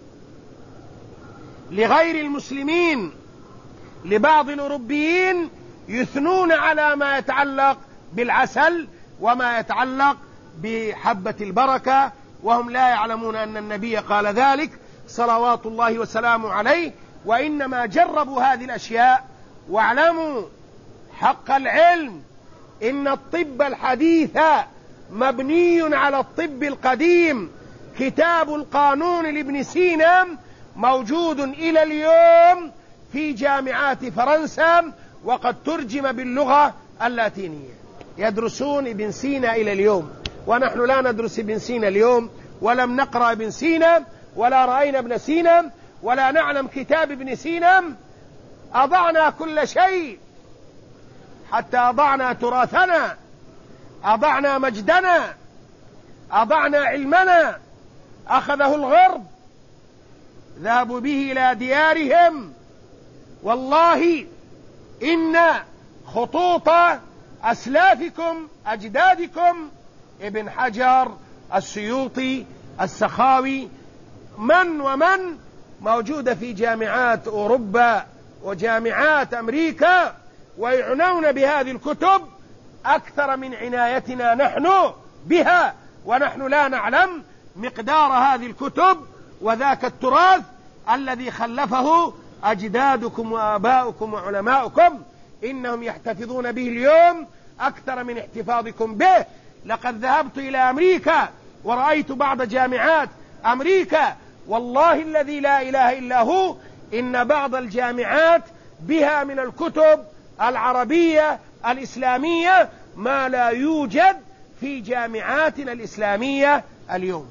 لغير المسلمين لبعض الأوروبيين يثنون على ما يتعلق بالعسل وما يتعلق بحبة البركة، وهم لا يعلمون أن النبي قال ذلك صلوات الله وسلامه عليه، وإنما جربوا هذه الأشياء. واعلموا حق العلم إن الطب الحديث مبني على الطب القديم. كتاب القانون لابن سينا موجود إلى اليوم في جامعات فرنسا وقد ترجم باللغة اللاتينية. يدرسون ابن سينا إلى اليوم، ونحن لا ندرس ابن سينا اليوم، ولم نقرأ ابن سينا ولا رأينا ابن سينا ولا نعلم كتاب ابن سينا. أضعنا كل شيء حتى أضعنا تراثنا، أضعنا مجدنا، أضعنا علمنا، أخذه الغرب ذهبوا به إلى ديارهم. والله إن خطوط أسلافكم أجدادكم ابن حجر، السيوطي، السخاوي، من ومن موجودة في جامعات أوروبا وجامعات أمريكا، ويعنون بهذه الكتب أكثر من عنايتنا نحن بها، ونحن لا نعلم مقدار هذه الكتب وذاك التراث الذي خلفه أجدادكم وآباؤكم وعلماؤكم. إنهم يحتفظون به اليوم أكثر من احتفاظكم به. لقد ذهبت إلى أمريكا ورأيت بعض جامعات أمريكا، والله الذي لا إله إلا هو إن بعض الجامعات بها من الكتب العربية الإسلامية ما لا يوجد في جامعاتنا الإسلامية اليوم.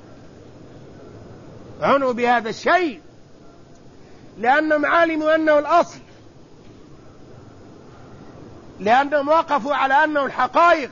عنوا بهذا الشيء لأنهم علموا أنه الأصل، لأنهم وقفوا على أنه الحقائق،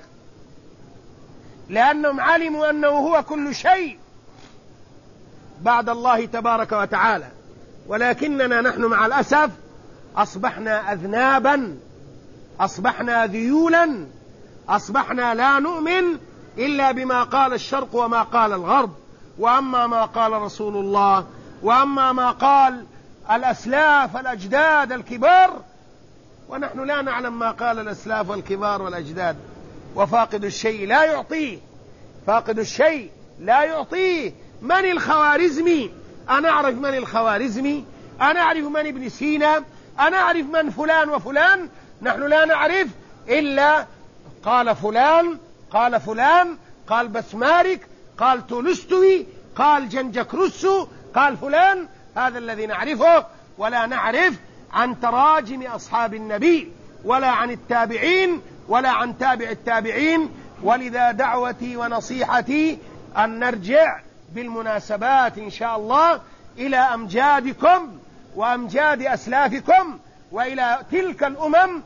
لأنهم علموا أنه هو كل شيء بعد الله تبارك وتعالى. ولكننا نحن مع الأسف أصبحنا أذنابا، أصبحنا ذيولا، أصبحنا لا نؤمن إلا بما قال الشرق وما قال الغرب، وأما ما قال رسول الله، وأما ما قال الأسلاف الأجداد الكبار، ونحن لا نعلم ما قال الأسلاف والكبار والأجداد. وفاقد الشيء لا يعطيه، فاقد الشيء لا يعطيه. من الخوارزمي؟ أنا أعرف من الخوارزمي، أنا أعرف من ابن سينا، أنا أعرف من فلان وفلان. نحن لا نعرف إلا قال فلان، قال فلان، قال بسمارك، قال تولستوي، قال جنجك روسو، قال فلان. هذا الذي نعرفه، ولا نعرف عن تراجم أصحاب النبي ولا عن التابعين ولا عن تابع التابعين. ولذا دعوتي ونصيحتي أن نرجع بالمناسبات إن شاء الله إلى أمجادكم وأمجاد أسلافكم وإلى تلك الأمم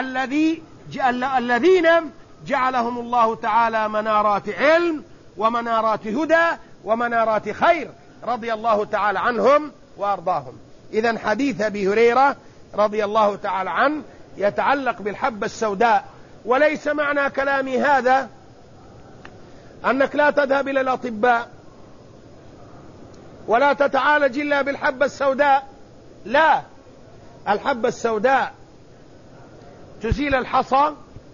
الذين جعلهم الله تعالى منارات علم ومنارات هدى ومنارات خير، رضي الله تعالى عنهم وأرضاهم. إذن حديث أبي هريرة رضي الله تعالى عنه يتعلق بالحبة السوداء، وليس معنى كلامي هذا أنك لا تذهب إلى الأطباء ولا تتعالج إلا بالحبة السوداء، لا، الحبة السوداء تزيل الحصى،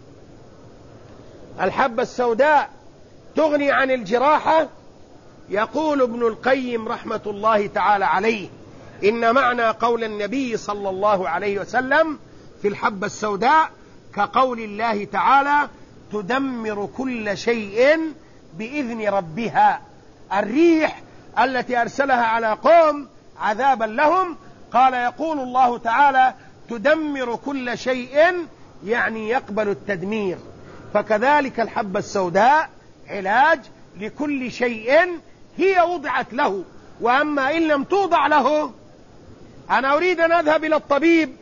الحبة السوداء تغني عن الجراحة. يقول ابن القيم رحمة الله تعالى عليه: إن معنى قول النبي صلى الله عليه وسلم في الحبة السوداء كقول الله تعالى: تدمر كل شيء بإذن ربها. الريح التي أرسلها على قوم عذابا لهم، قال يقول الله تعالى: تدمر كل شيء، يعني يقبل التدمير. فكذلك الحبة السوداء علاج لكل شيء هي وضعت له. وأما إن لم توضع له، أنا أريد أن أذهب إلى الطبيب،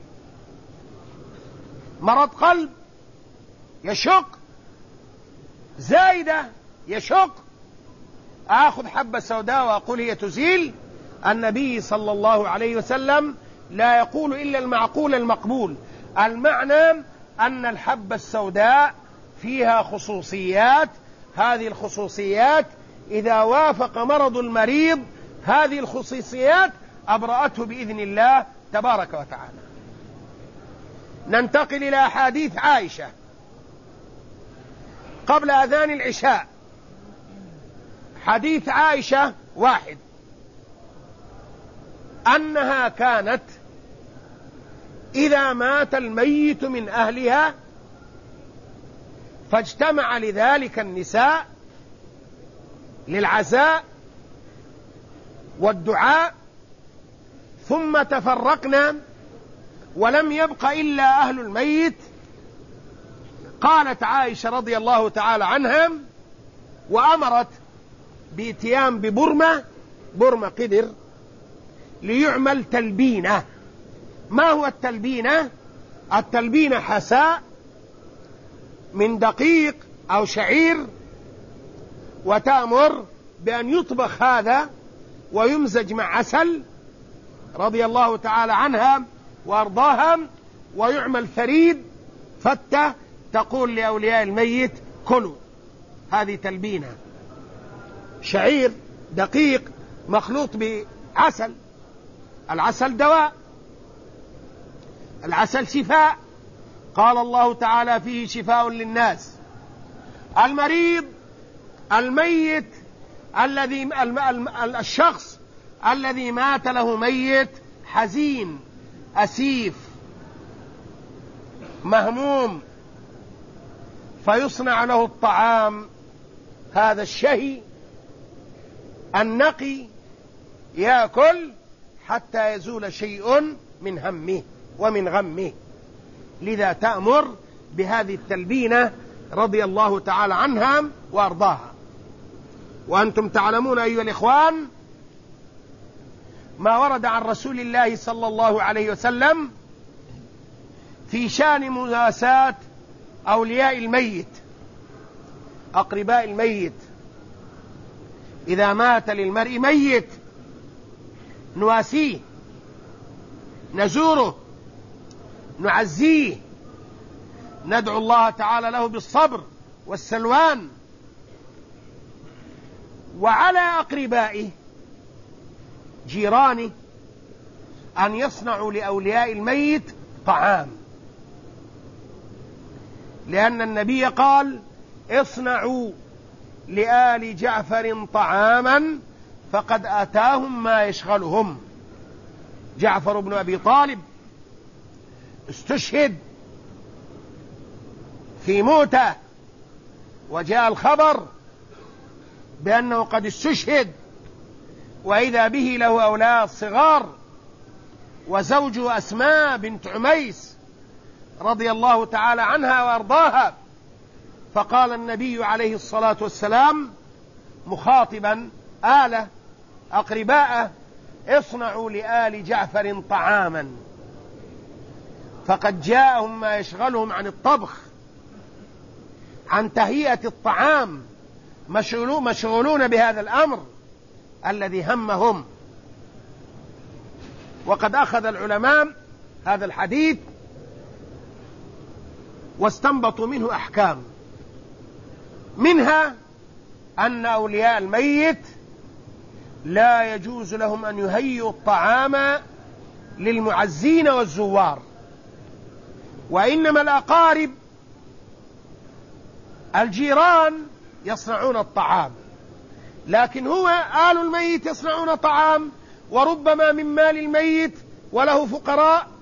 مرض قلب يشق، زايدة يشق، آخذ حبة سوداء وأقول هي تزيل؟ النبي صلى الله عليه وسلم لا يقول إلا المعقول المقبول. المعنى أن الحبة السوداء فيها خصوصيات، هذه الخصوصيات إذا وافق مرض المريض هذه الخصوصيات أبرأته بإذن الله تبارك وتعالى. ننتقل إلى أحاديث عائشة قبل أذان العشاء. حديث عائشة 1: أنها كانت إذا مات الميت من أهلها فاجتمع لذلك النساء للعزاء والدعاء ثم تفرقنا ولم يبق إلا أهل الميت. قالت عائشة رضي الله تعالى عنها: وأمرت بإتيان ببرمة قدر ليعمل تلبينة. ما هو التلبينة؟ التلبينة حساء من دقيق أو شعير، وتأمر بأن يطبخ هذا ويمزج مع عسل، رضي الله تعالى عنها وأرضاها، ويعمل ثريد فتة تقول لأولياء الميت: كلوا. هذه تلبينة، شعير دقيق مخلوط بعسل. العسل دواء، العسل شفاء، قال الله تعالى: فيه شفاء للناس. المريض الميت الشخص الذي مات له ميت حزين أسيف مهموم، فيصنع له الطعام هذا الشهي النقي، يأكل حتى يزول شيء من همه ومن غمه. لذا تأمر بهذه التلبينة رضي الله تعالى عنها وأرضاها. وأنتم تعلمون أيها الإخوان ما ورد عن رسول الله صلى الله عليه وسلم في شأن مواساة أولياء الميت، أقرباء الميت. إذا مات للمرء ميت نواسيه، نزوره، نعزيه، ندعو الله تعالى له بالصبر والسلوان. وعلى أقربائه جيرانه أن يصنعوا لأولياء الميت طعام، لأن النبي قال: اصنعوا لآل جعفر طعاما فقد أتاهم ما يشغلهم. جعفر بن أبي طالب استشهد في موته، وجاء الخبر بأنه قد استشهد، وإذا به له أولاد صغار، وزوجه أسماء بنت عميس رضي الله تعالى عنها وأرضاها. فقال النبي عليه الصلاة والسلام مخاطبا آله أقرباءه: اصنعوا لآل جعفر طعاما، فقد جاءهم ما يشغلهم عن الطبخ، عن تهيئة الطعام، مشغولون بهذا الأمر الذي همهم. وقد أخذ العلماء هذا الحديث واستنبطوا منه أحكام، منها أن أولياء الميت لا يجوز لهم أن يهيئوا الطعام للمعزين والزوار، وإنما الأقارب الجيران يصنعون الطعام، لكن هو آل الميت يصنعون طعام، وربما من مال الميت وله فقراء